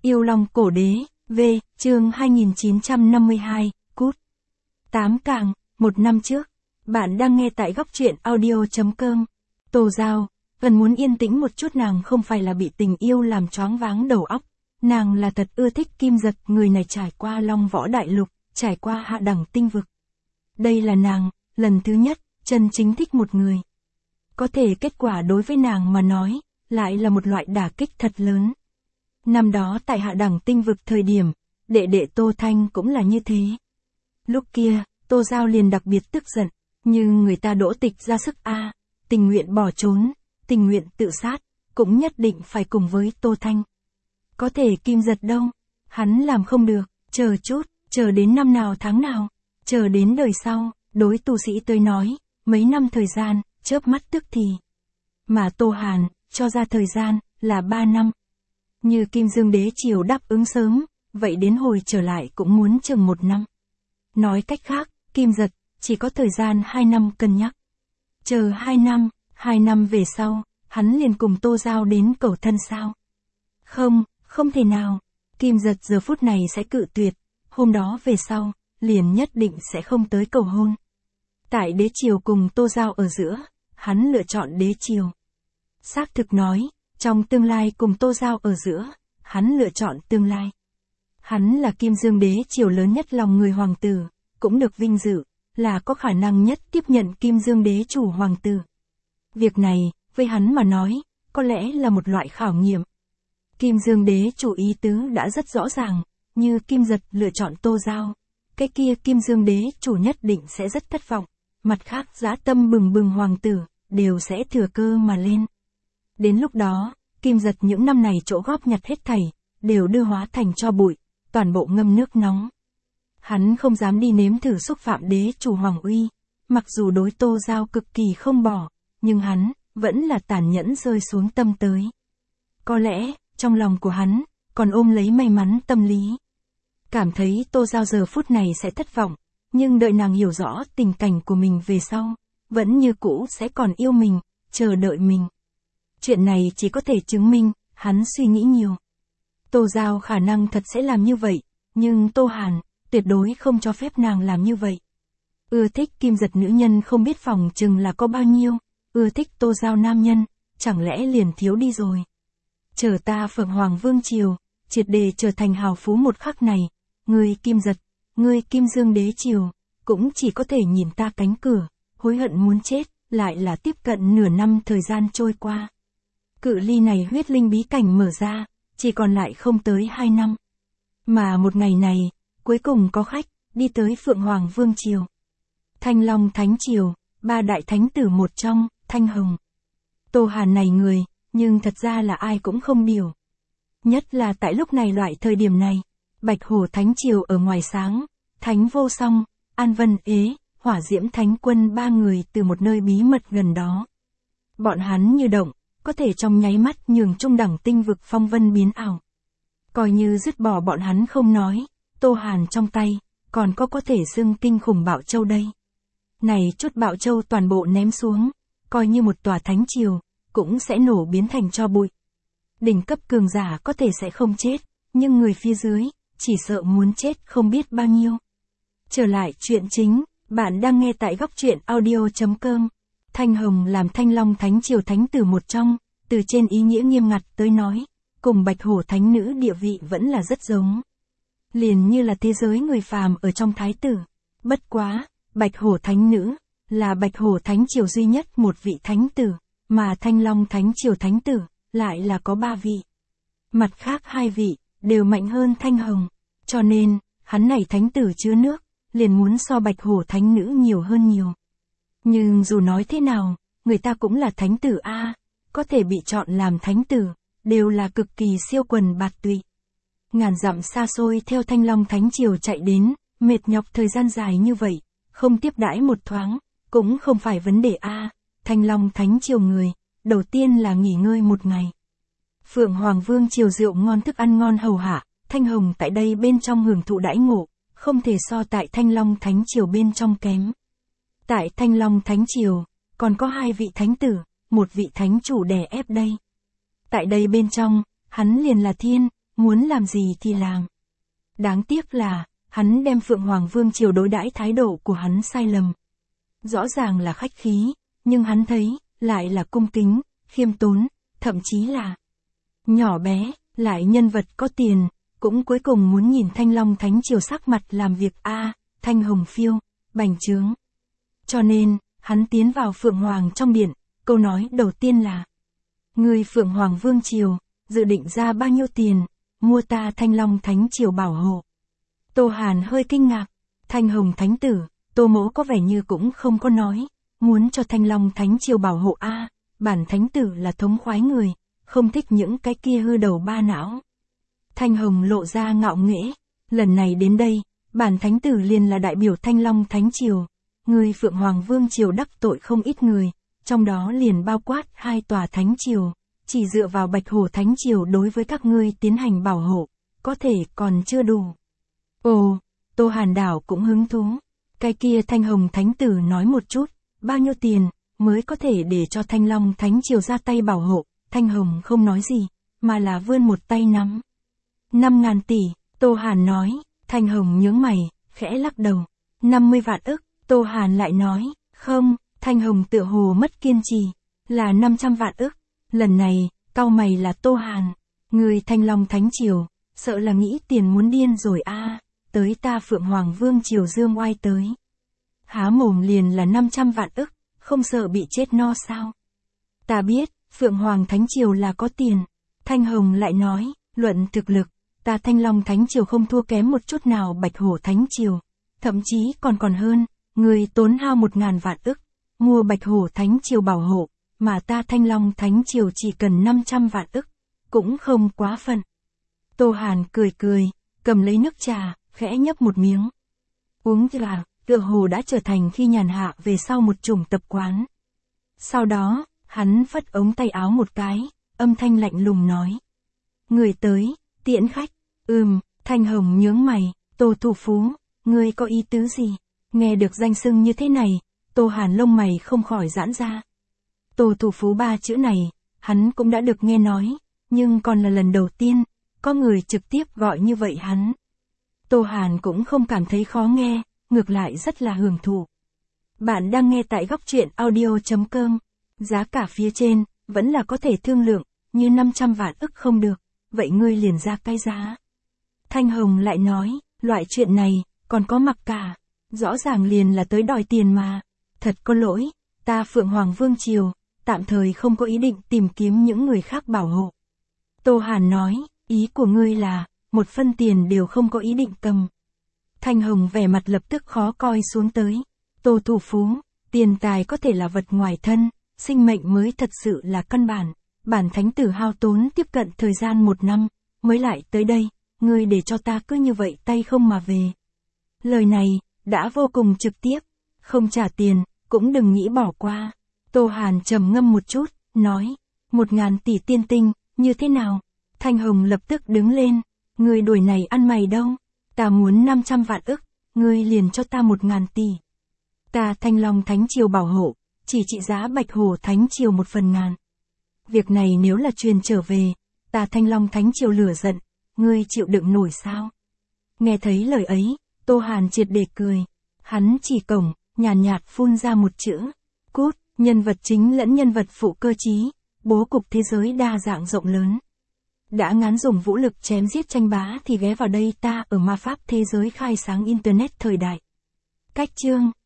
Yêu Long Cổ Đế, V, chương 2952, cút. 8 càng, một năm trước. Bạn đang nghe tại góc truyện audio.com. Tô Giao, cần muốn yên tĩnh một chút, nàng không phải là bị tình yêu làm choáng váng đầu óc. Nàng là thật ưa thích Kim Giật, người này trải qua Long Võ Đại Lục, trải qua hạ đẳng tinh vực. Đây là nàng, lần thứ nhất, chân chính thích một người. Có thể kết quả đối với nàng mà nói, lại là một loại đả kích thật lớn. Năm đó tại hạ đẳng tinh vực thời điểm, đệ đệ Tô Thanh cũng là như thế. Lúc kia, Tô Giao liền đặc biệt tức giận, nhưng người ta Đỗ Tịch ra sức tình nguyện bỏ trốn, tình nguyện tự sát, cũng nhất định phải cùng với Tô Thanh. Có thể Kim Giật đâu, hắn làm không được, chờ chút, chờ đến năm nào tháng nào, chờ đến đời sau, đối tu sĩ tới nói, mấy năm thời gian, chớp mắt tức thì. Mà Tô Hàn, cho ra thời gian, là 3 năm. Như Kim Dương Đế Triều đáp ứng sớm, vậy đến hồi trở lại cũng muốn chừng 1 năm. Nói cách khác, Kim Giật, chỉ có thời gian 2 năm cân nhắc. Chờ 2 năm về sau, hắn liền cùng Tô Giao đến cầu thân sao? Không thể nào. Kim Giật giờ phút này sẽ cự tuyệt, hôm đó về sau, liền nhất định sẽ không tới cầu hôn. Tại Đế Triều cùng Tô Giao ở giữa, hắn lựa chọn Đế Triều. Xác thực nói, trong tương lai cùng Tô Giao ở giữa, hắn lựa chọn tương lai. Hắn là Kim Dương Đế Triều lớn nhất lòng người hoàng tử, cũng được vinh dự, là có khả năng nhất tiếp nhận Kim Dương Đế chủ hoàng tử. Việc này, với hắn mà nói, có lẽ là một loại khảo nghiệm. Kim Dương Đế chủ ý tứ đã rất rõ ràng, như Kim Giật lựa chọn Tô Giao, cái kia Kim Dương Đế chủ nhất định sẽ rất thất vọng, mặt khác dã tâm bừng bừng hoàng tử, đều sẽ thừa cơ mà lên. Đến lúc đó, Kim Giật những năm này chỗ góp nhặt hết thảy, đều đưa hóa thành tro bụi, toàn bộ ngâm nước nóng. Hắn không dám đi nếm thử xúc phạm đế chủ hoàng uy, mặc dù đối Tô Giao cực kỳ không bỏ, nhưng hắn, vẫn là tàn nhẫn rơi xuống tâm tới. Có lẽ, trong lòng của hắn, còn ôm lấy may mắn tâm lý. Cảm thấy Tô Giao giờ phút này sẽ thất vọng, nhưng đợi nàng hiểu rõ tình cảnh của mình về sau, vẫn như cũ sẽ còn yêu mình, chờ đợi mình. Chuyện này chỉ có thể chứng minh, hắn suy nghĩ nhiều. Tô Giao khả năng thật sẽ làm như vậy, nhưng Tô Hàn, tuyệt đối không cho phép nàng làm như vậy. Ưa thích Kim Giật nữ nhân không biết phòng chừng là có bao nhiêu, ưa thích Tô Giao nam nhân, chẳng lẽ liền thiếu đi rồi. Chờ ta Phượng Hoàng Vương Triều, triệt đề trở thành hào phú một khắc này, ngươi Kim Giật, ngươi Kim Dương Đế Triều, cũng chỉ có thể nhìn ta cánh cửa, hối hận muốn chết, lại là tiếp cận nửa năm thời gian trôi qua. Cự ly này huyết linh bí cảnh mở ra, chỉ còn lại không tới 2 năm. Mà một ngày này, cuối cùng có khách, đi tới Phượng Hoàng Vương Triều. Thanh Long Thánh Triều, 3 đại thánh tử một trong, Thanh Hồng. Tô Hàn này người, nhưng thật ra là ai cũng không điều. Nhất là tại lúc này loại thời điểm này, Bạch Hổ Thánh Triều ở ngoài sáng, Thánh Vô Song, An Vân Ế, Hỏa Diễm Thánh Quân 3 người từ một nơi bí mật gần đó. Bọn hắn như động, có thể trong nháy mắt nhường trung đẳng tinh vực phong vân biến ảo. Coi như dứt bỏ bọn hắn không nói, Tô Hàn trong tay, còn có thể xưng kinh khủng Bảo Châu đây. Này chút Bảo Châu toàn bộ ném xuống, coi như một tòa thánh triều, cũng sẽ nổ biến thành tro bụi. Đỉnh cấp cường giả có thể sẽ không chết, nhưng người phía dưới, chỉ sợ muốn chết không biết bao nhiêu. Trở lại chuyện chính, bạn đang nghe tại góc truyện audio.com. Thanh Hồng làm Thanh Long Thánh Triều thánh tử một trong, từ trên ý nghĩa nghiêm ngặt tới nói, cùng Bạch Hổ Thánh Nữ địa vị vẫn là rất giống. Liền như là thế giới người phàm ở trong thái tử. Bất quá, Bạch Hổ Thánh Nữ, là Bạch Hổ Thánh Triều duy nhất một vị thánh tử, mà Thanh Long Thánh Triều thánh tử, lại là có 3 vị. Mặt khác 2 vị, đều mạnh hơn Thanh Hồng, cho nên, hắn này thánh tử chứa nước, liền muốn so Bạch Hổ Thánh Nữ nhiều hơn nhiều. Nhưng dù nói thế nào, người ta cũng là thánh tử có thể bị chọn làm thánh tử, đều là cực kỳ siêu quần bạt tụy. Ngàn dặm xa xôi theo Thanh Long Thánh Triều chạy đến, mệt nhọc thời gian dài như vậy, không tiếp đãi một thoáng, cũng không phải vấn đề Thanh Long Thánh Triều người, đầu tiên là nghỉ ngơi một ngày. Phượng Hoàng Vương Triều rượu ngon thức ăn ngon hầu hạ, Thanh Hồng tại đây bên trong hưởng thụ đãi ngộ, không thể so tại Thanh Long Thánh Triều bên trong kém. Tại Thanh Long Thánh Triều, còn có 2 vị thánh tử, một vị thánh chủ đè ép đây. Tại đây bên trong, hắn liền là thiên, muốn làm gì thì làm. Đáng tiếc là, hắn đem Phượng Hoàng Vương Triều đối đãi thái độ của hắn sai lầm. Rõ ràng là khách khí, nhưng hắn thấy, lại là cung kính, khiêm tốn, thậm chí là nhỏ bé, lại nhân vật có tiền, cũng cuối cùng muốn nhìn Thanh Long Thánh Triều sắc mặt làm việc Thanh Hồng phiêu, bành trướng. Cho nên, hắn tiến vào Phượng Hoàng trong điện, câu nói đầu tiên là: Người Phượng Hoàng Vương Triều, dự định ra bao nhiêu tiền, mua ta Thanh Long Thánh Triều bảo hộ. Tô Hàn hơi kinh ngạc, Thanh Hồng Thánh Tử, Tô Mỗ có vẻ như cũng không có nói, muốn cho Thanh Long Thánh Triều bảo hộ bản Thánh Tử là thống khoái người, không thích những cái kia hư đầu ba não. Thanh Hồng lộ ra ngạo nghễ, lần này đến đây, bản Thánh Tử liền là đại biểu Thanh Long Thánh Triều, người Phượng Hoàng Vương Triều đắc tội không ít người, trong đó liền bao quát 2 tòa Thánh Triều, chỉ dựa vào Bạch Hổ Thánh Triều đối với các ngươi tiến hành bảo hộ, có thể còn chưa đủ. Ồ, Tô Hàn đảo cũng hứng thú, cái kia Thanh Hồng Thánh Tử nói một chút, bao nhiêu tiền, mới có thể để cho Thanh Long Thánh Triều ra tay bảo hộ. Thanh Hồng không nói gì, mà là vươn một tay nắm. 5.000 tỷ, Tô Hàn nói, Thanh Hồng nhướng mày, khẽ lắc đầu. 50 vạn ức, Tô Hàn lại nói, không, Thanh Hồng tựa hồ mất kiên trì, là 500 vạn ức. Lần này, cau mày là Tô Hàn, người Thanh Long Thánh Triều, sợ là nghĩ tiền muốn điên rồi tới ta Phượng Hoàng Vương Triều dương oai tới. Há mồm liền là 500 vạn ức, không sợ bị chết no sao? Ta biết, Phượng Hoàng Thánh Triều là có tiền. Thanh Hồng lại nói, luận thực lực, ta Thanh Long Thánh Triều không thua kém một chút nào Bạch Hổ Thánh Triều. Thậm chí còn hơn, người tốn hao 1.000 vạn ức, mua Bạch Hổ Thánh Triều bảo hộ, mà ta Thanh Long Thánh Triều chỉ cần 500 vạn ức, cũng không quá phận. Tô Hàn cười, cầm lấy nước trà, khẽ nhấp một miếng. Uống trà, tựa hồ đã trở thành khi nhàn hạ về sau một chủng tập quán. Sau đó, hắn phất ống tay áo một cái, âm thanh lạnh lùng nói. Người tới, tiễn khách. Thanh Hồng nhướng mày, Tô thủ phú, ngươi có ý tứ gì? Nghe được danh xưng như thế này, Tô Hàn lông mày không khỏi giãn ra. Tô thủ phú 3 chữ này, hắn cũng đã được nghe nói, nhưng còn là lần đầu tiên, có người trực tiếp gọi như vậy hắn. Tô Hàn cũng không cảm thấy khó nghe, ngược lại rất là hưởng thụ. Bạn đang nghe tại góc truyện audio.com. Giá cả phía trên, vẫn là có thể thương lượng, như 500 vạn ức không được, vậy ngươi liền ra cái giá. Thanh Hồng lại nói, loại chuyện này, còn có mặc cả, rõ ràng liền là tới đòi tiền mà. Thật có lỗi, ta Phượng Hoàng Vương Triều, tạm thời không có ý định tìm kiếm những người khác bảo hộ. Tô Hàn nói, ý của ngươi là, 1 phân tiền đều không có ý định cầm. Thanh Hồng vẻ mặt lập tức khó coi xuống tới. Tô thủ phú, tiền tài có thể là vật ngoài thân, sinh mệnh mới thật sự là căn bản. Bản Thánh Tử hao tốn tiếp cận thời gian 1 năm, mới lại tới đây, ngươi để cho ta cứ như vậy tay không mà về. Lời này, đã vô cùng trực tiếp, không trả tiền, cũng đừng nghĩ bỏ qua. Tô Hàn trầm ngâm một chút, nói, 1.000 tỷ tiên tinh, như thế nào? Thanh Hồng lập tức đứng lên, ngươi đuổi này ăn mày đâu? Ta muốn 500 vạn ức, ngươi liền cho ta 1.000 tỷ. Ta Thanh Long Thánh Triều bảo hộ, chỉ trị giá Bạch Hổ Thánh Triều 1/1000. Việc này nếu là truyền trở về, ta Thanh Long Thánh Triều lửa giận, ngươi chịu đựng nổi sao? Nghe thấy lời ấy, Tô Hàn triệt để cười. Hắn chỉ cổng, nhàn nhạt phun ra một chữ. Cút, nhân vật chính lẫn nhân vật phụ cơ trí, bố cục thế giới đa dạng rộng lớn. Đã ngán dùng vũ lực chém giết tranh bá thì ghé vào đây ta ở ma pháp thế giới khai sáng Internet thời đại. Cách chương